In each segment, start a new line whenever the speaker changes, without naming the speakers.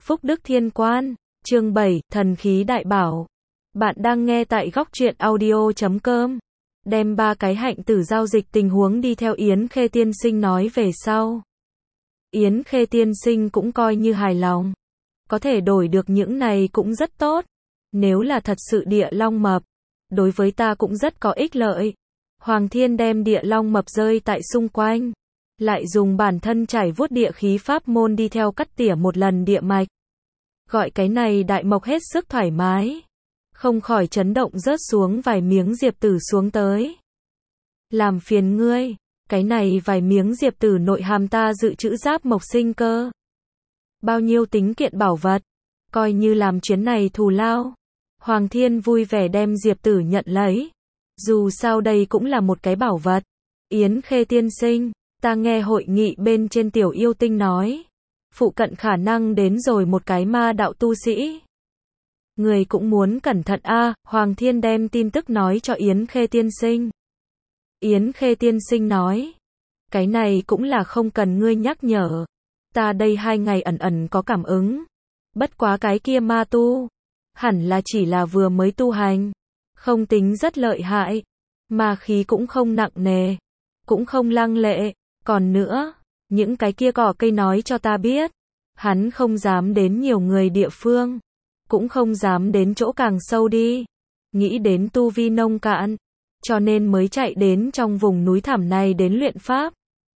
Phúc Đức Thiên Quan, chương 7, Thần khí đại bảo. Bạn đang nghe tại góc truyện audio.com. Đem 3 cái hạnh tử giao dịch tình huống đi theo Yến Khê tiên sinh nói về sau. Yến Khê tiên sinh cũng coi như hài lòng. Có thể đổi được những này cũng rất tốt. Nếu là thật sự địa long mập, đối với ta cũng rất có ích lợi. Hoàng Thiên đem địa long mập rơi tại xung quanh, lại dùng bản thân trải vuốt địa khí pháp môn đi theo cắt tỉa một lần địa mạch. Gọi cái này đại mộc hết sức thoải mái. Không khỏi chấn động rớt xuống vài miếng diệp tử xuống tới. Làm phiền ngươi, cái này vài miếng diệp tử nội hàm ta dự trữ giáp mộc sinh cơ. Bao nhiêu tính kiện bảo vật, coi như làm chuyến này thù lao. Hoàng Thiên vui vẻ đem diệp tử nhận lấy. Dù sao đây cũng là một cái bảo vật. Yến Khê tiên sinh, ta nghe hội nghị bên trên tiểu yêu tinh nói, phụ cận khả năng đến rồi một cái ma đạo tu sĩ. Người cũng muốn cẩn thận a. Hoàng Thiên đem tin tức nói cho Yến Khê tiên sinh. Yến Khê tiên sinh nói, cái này cũng là không cần ngươi nhắc nhở. Ta đây 2 ngày ẩn ẩn có cảm ứng. Bất quá cái kia ma tu, hẳn là chỉ là vừa mới tu hành, không tính rất lợi hại. Ma khí cũng không nặng nề, cũng không lăng lệ. Còn nữa, những cái kia cỏ cây nói cho ta biết, hắn không dám đến nhiều người địa phương, cũng không dám đến chỗ càng sâu đi. Nghĩ đến tu vi nông cạn, cho nên mới chạy đến trong vùng núi thẳm này đến luyện pháp.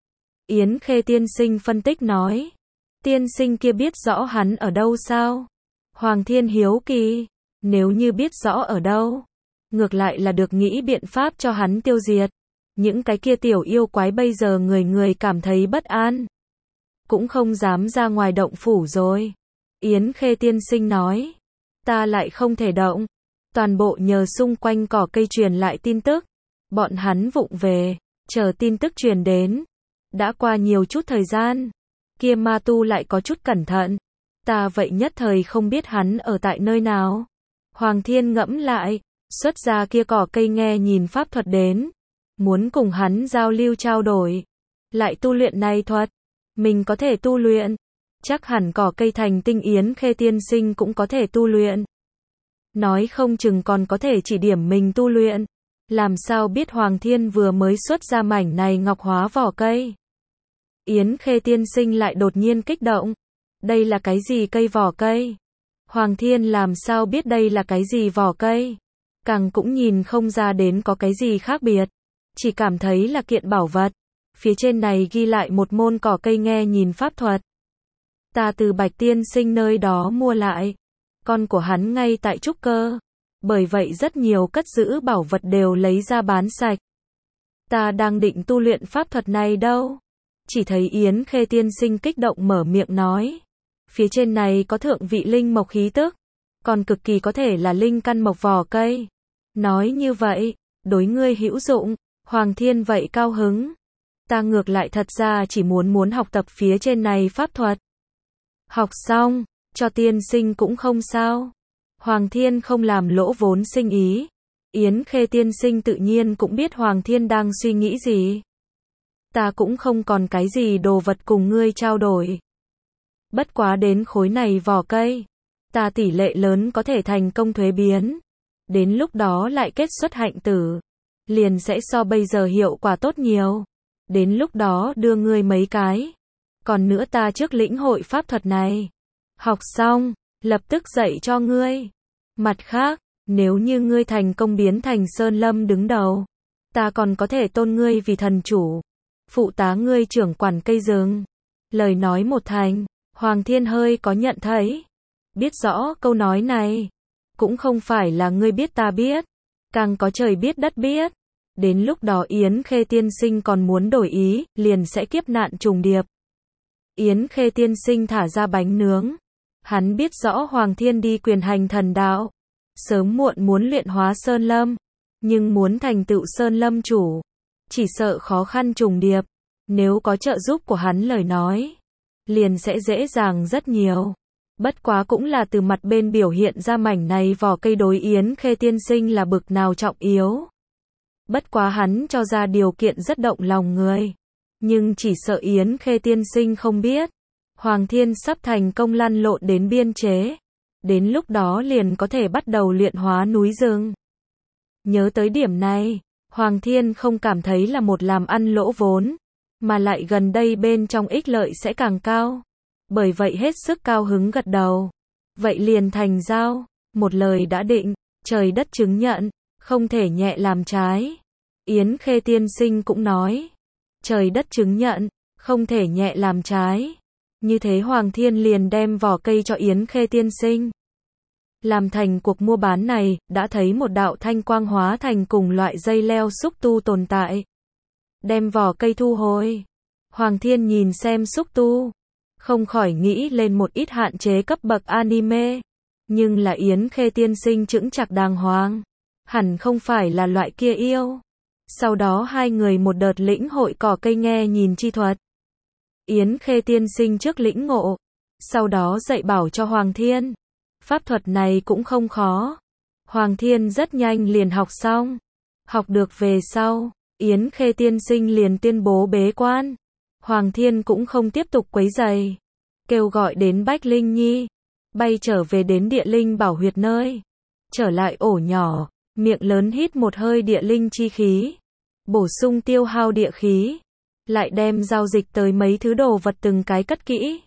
Yến Khê tiên sinh phân tích nói, tiên sinh kia biết rõ hắn ở đâu sao? Hoàng Thiên hiếu kỳ, nếu như biết rõ ở đâu, ngược lại là được nghĩ biện pháp cho hắn tiêu diệt. Những cái kia tiểu yêu quái bây giờ người người cảm thấy bất an, cũng không dám ra ngoài động phủ rồi. Yến Khê tiên sinh nói, ta lại không thể động, toàn bộ nhờ xung quanh cỏ cây truyền lại tin tức. Bọn hắn vụng về, chờ tin tức truyền đến. Đã qua nhiều chút thời gian, kia ma tu lại có chút cẩn thận. Ta vậy nhất thời không biết hắn ở tại nơi nào. Hoàng Thiên ngẫm lại, xuất ra kia cỏ cây nghe nhìn pháp thuật đến, muốn cùng hắn giao lưu trao đổi, lại tu luyện này thuật, mình có thể tu luyện, chắc hẳn cỏ cây thành tinh Yến Khê tiên sinh cũng có thể tu luyện. Nói không chừng còn có thể chỉ điểm mình tu luyện. Làm sao biết Hoàng Thiên vừa mới xuất ra mảnh này ngọc hóa vỏ cây. Yến Khê tiên sinh lại đột nhiên kích động. Đây là cái gì cây vỏ cây? Hoàng Thiên làm sao biết đây là cái gì vỏ cây? Càng cũng nhìn không ra đến có cái gì khác biệt. Chỉ cảm thấy là kiện bảo vật. Phía trên này ghi lại một môn cỏ cây nghe nhìn pháp thuật. Ta từ Bạch tiên sinh nơi đó mua lại. Con của hắn ngay tại trúc cơ. Bởi vậy rất nhiều cất giữ bảo vật đều lấy ra bán sạch. Ta đang định tu luyện pháp thuật này đâu. Chỉ thấy Yến Khê tiên sinh kích động mở miệng nói. Phía trên này có thượng vị linh mộc khí tức. Còn cực kỳ có thể là linh căn mộc vỏ cây. Nói như vậy, đối ngươi hữu dụng. Hoàng Thiên vậy cao hứng. Ta ngược lại thật ra chỉ muốn học tập phía trên này pháp thuật. Học xong, cho tiên sinh cũng không sao. Hoàng Thiên không làm lỗ vốn sinh ý. Yến Khê tiên sinh tự nhiên cũng biết Hoàng Thiên đang suy nghĩ gì. Ta cũng không còn cái gì đồ vật cùng ngươi trao đổi. Bất quá đến khối này vỏ cây, ta tỷ lệ lớn có thể thành công thuế biến. Đến lúc đó lại kết xuất hạnh tử, liền sẽ so bây giờ hiệu quả tốt nhiều. Đến lúc đó đưa ngươi mấy cái. Còn nữa ta trước lĩnh hội pháp thuật này. Học xong, lập tức dạy cho ngươi. Mặt khác, nếu như ngươi thành công biến thành Sơn Lâm đứng đầu, ta còn có thể tôn ngươi vì thần chủ, phụ tá ngươi trưởng quản cây rừng. Lời nói một thành, Hoàng Thiên hơi có nhận thấy. Biết rõ câu nói này, cũng không phải là ngươi biết ta biết, càng có trời biết đất biết. Đến lúc đó Yến Khê tiên sinh còn muốn đổi ý, liền sẽ kiếp nạn trùng điệp. Yến Khê tiên sinh thả ra bánh nướng. Hắn biết rõ Hoàng Thiên đi quyền hành thần đạo, sớm muộn muốn luyện hóa Sơn Lâm, nhưng muốn thành tựu Sơn Lâm chủ, chỉ sợ khó khăn trùng điệp. Nếu có trợ giúp của hắn lời nói, liền sẽ dễ dàng rất nhiều. Bất quá cũng là từ mặt bên biểu hiện ra mảnh này vỏ cây đối Yến Khê tiên sinh là bực nào trọng yếu. Bất quá hắn cho ra điều kiện rất động lòng người, nhưng chỉ sợ Yến Khê tiên sinh không biết. Hoàng Thiên sắp thành công lăn lộn đến biên chế. Đến lúc đó liền có thể bắt đầu luyện hóa núi rừng. Nhớ tới điểm này, Hoàng Thiên không cảm thấy là một làm ăn lỗ vốn, mà lại gần đây bên trong ích lợi sẽ càng cao. Bởi vậy hết sức cao hứng gật đầu. Vậy liền thành giao, một lời đã định, trời đất chứng nhận, không thể nhẹ làm trái. Yến Khê tiên sinh cũng nói, trời đất chứng nhận, không thể nhẹ làm trái. Như thế Hoàng Thiên liền đem vỏ cây cho Yến Khê tiên sinh. Làm thành cuộc mua bán này, đã thấy một đạo thanh quang hóa thành cùng loại dây leo xúc tu tồn tại. Đem vỏ cây thu hồi. Hoàng Thiên nhìn xem xúc tu, không khỏi nghĩ lên một ít hạn chế cấp bậc anime. Nhưng là Yến Khê tiên sinh chững chạc đàng hoàng, hẳn không phải là loại kia yêu. Sau đó hai người một đợt lĩnh hội cỏ cây nghe nhìn chi thuật. Yến Khê tiên sinh trước lĩnh ngộ, sau đó dạy bảo cho Hoàng Thiên. Pháp thuật này cũng không khó. Hoàng Thiên rất nhanh liền học xong. Học được về sau, Yến Khê tiên sinh liền tuyên bố bế quan. Hoàng Thiên cũng không tiếp tục quấy rầy, kêu gọi đến Bách Linh Nhi, bay trở về đến địa linh bảo huyệt nơi. Trở lại ổ nhỏ, miệng lớn hít một hơi địa linh chi khí, bổ sung tiêu hao địa khí, lại đem giao dịch tới mấy thứ đồ vật từng cái cất kỹ.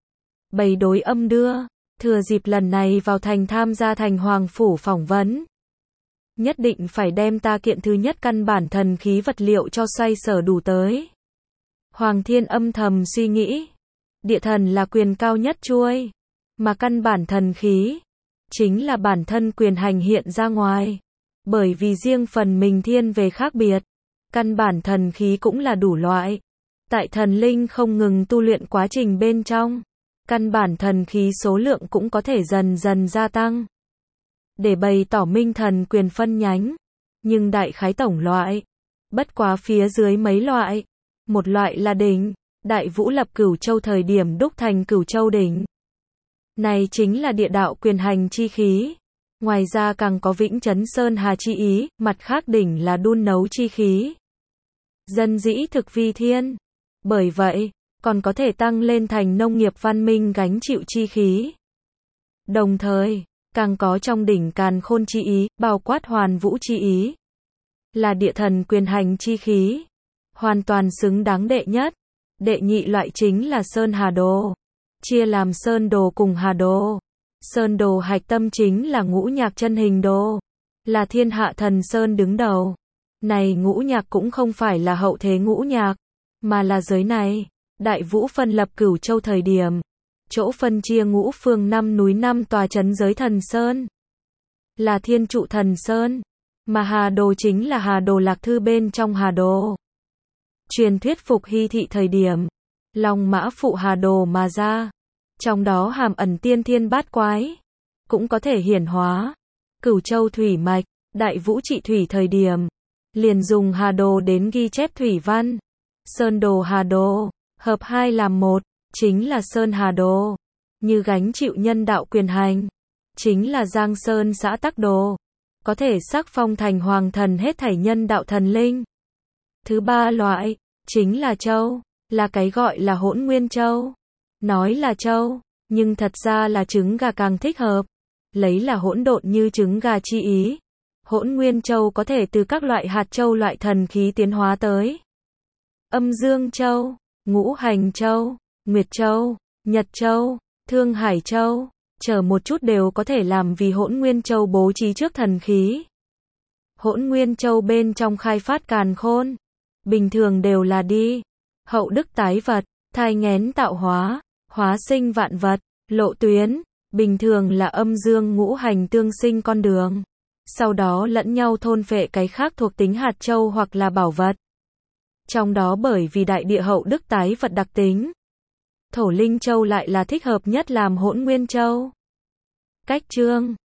Bày đối âm đưa, thừa dịp lần này vào thành tham gia thành hoàng phủ phỏng vấn. Nhất định phải đem ta kiện thứ nhất căn bản thần khí vật liệu cho xoay sở đủ tới. Hoàng Thiên âm thầm suy nghĩ, địa thần là quyền cao nhất chuôi, mà căn bản thần khí chính là bản thân quyền hành hiện ra ngoài. Bởi vì riêng phần mình thiên về khác biệt, căn bản thần khí cũng là đủ loại. Tại thần linh không ngừng tu luyện quá trình bên trong, căn bản thần khí số lượng cũng có thể dần dần gia tăng. Để bày tỏ minh thần quyền phân nhánh, nhưng đại khái tổng loại, bất quá phía dưới mấy loại. Một loại là đỉnh, Đại Vũ lập Cửu Châu thời điểm đúc thành Cửu Châu đỉnh. Này chính là địa đạo quyền hành chi khí. Ngoài ra càng có Vĩnh Chấn Sơn Hà chi ý, mặt khác đỉnh là đun nấu chi khí. Dân dĩ thực vi thiên. Bởi vậy, còn có thể tăng lên thành nông nghiệp văn minh gánh chịu chi khí. Đồng thời, càng có trong đỉnh càn khôn chi ý, bao quát hoàn vũ chi ý. Là địa thần quyền hành chi khí. Hoàn toàn xứng đáng đệ nhất. Đệ nhị loại chính là Sơn Hà Đồ. Chia làm Sơn Đồ cùng Hà Đồ. Sơn Đồ hạch tâm chính là ngũ nhạc chân hình đồ. Là thiên hạ thần Sơn đứng đầu. Này ngũ nhạc cũng không phải là hậu thế ngũ nhạc, mà là giới này. Đại Vũ phân lập Cửu Châu thời điểm, chỗ phân chia ngũ phương năm núi năm tòa trấn giới thần Sơn. Là thiên trụ thần Sơn. Mà Hà Đồ chính là Hà Đồ Lạc Thư bên trong Hà Đồ. Truyền thuyết Phục Hy thị thời điểm, Long Mã phụ Hà Đồ mà ra. Trong đó hàm ẩn tiên thiên bát quái, cũng có thể hiển hóa. Cửu Châu thủy mạch, Đại Vũ trị thủy thời điểm, liền dùng Hà Đồ đến ghi chép thủy văn. Sơn Đồ Hà Đồ, hợp hai làm một, chính là Sơn Hà Đồ. Như gánh chịu nhân đạo quyền hành, chính là Giang Sơn xã Tắc Đồ. Có thể sắc phong thành hoàng thần hết thảy nhân đạo thần linh. Thứ ba loại, chính là châu, là cái gọi là Hỗn Nguyên Châu. Nói là châu, nhưng thật ra là trứng gà càng thích hợp. Lấy là hỗn độn như trứng gà chi ý. Hỗn Nguyên Châu có thể từ các loại hạt châu loại thần khí tiến hóa tới. Âm Dương Châu, Ngũ Hành Châu, Nguyệt Châu, Nhật Châu, Thương Hải Châu, chờ một chút đều có thể làm vì Hỗn Nguyên Châu bố trí trước thần khí. Hỗn Nguyên Châu bên trong khai phát càn khôn, bình thường đều là đi hậu đức tái vật, thai nghén tạo hóa, hóa sinh vạn vật, lộ tuyến, bình thường là âm dương ngũ hành tương sinh con đường. Sau đó lẫn nhau thôn phệ cái khác thuộc tính hạt châu hoặc là bảo vật. Trong đó bởi vì đại địa hậu đức tái vật đặc tính, Thổ Linh Châu lại là thích hợp nhất làm Hỗn Nguyên Châu. Cách chương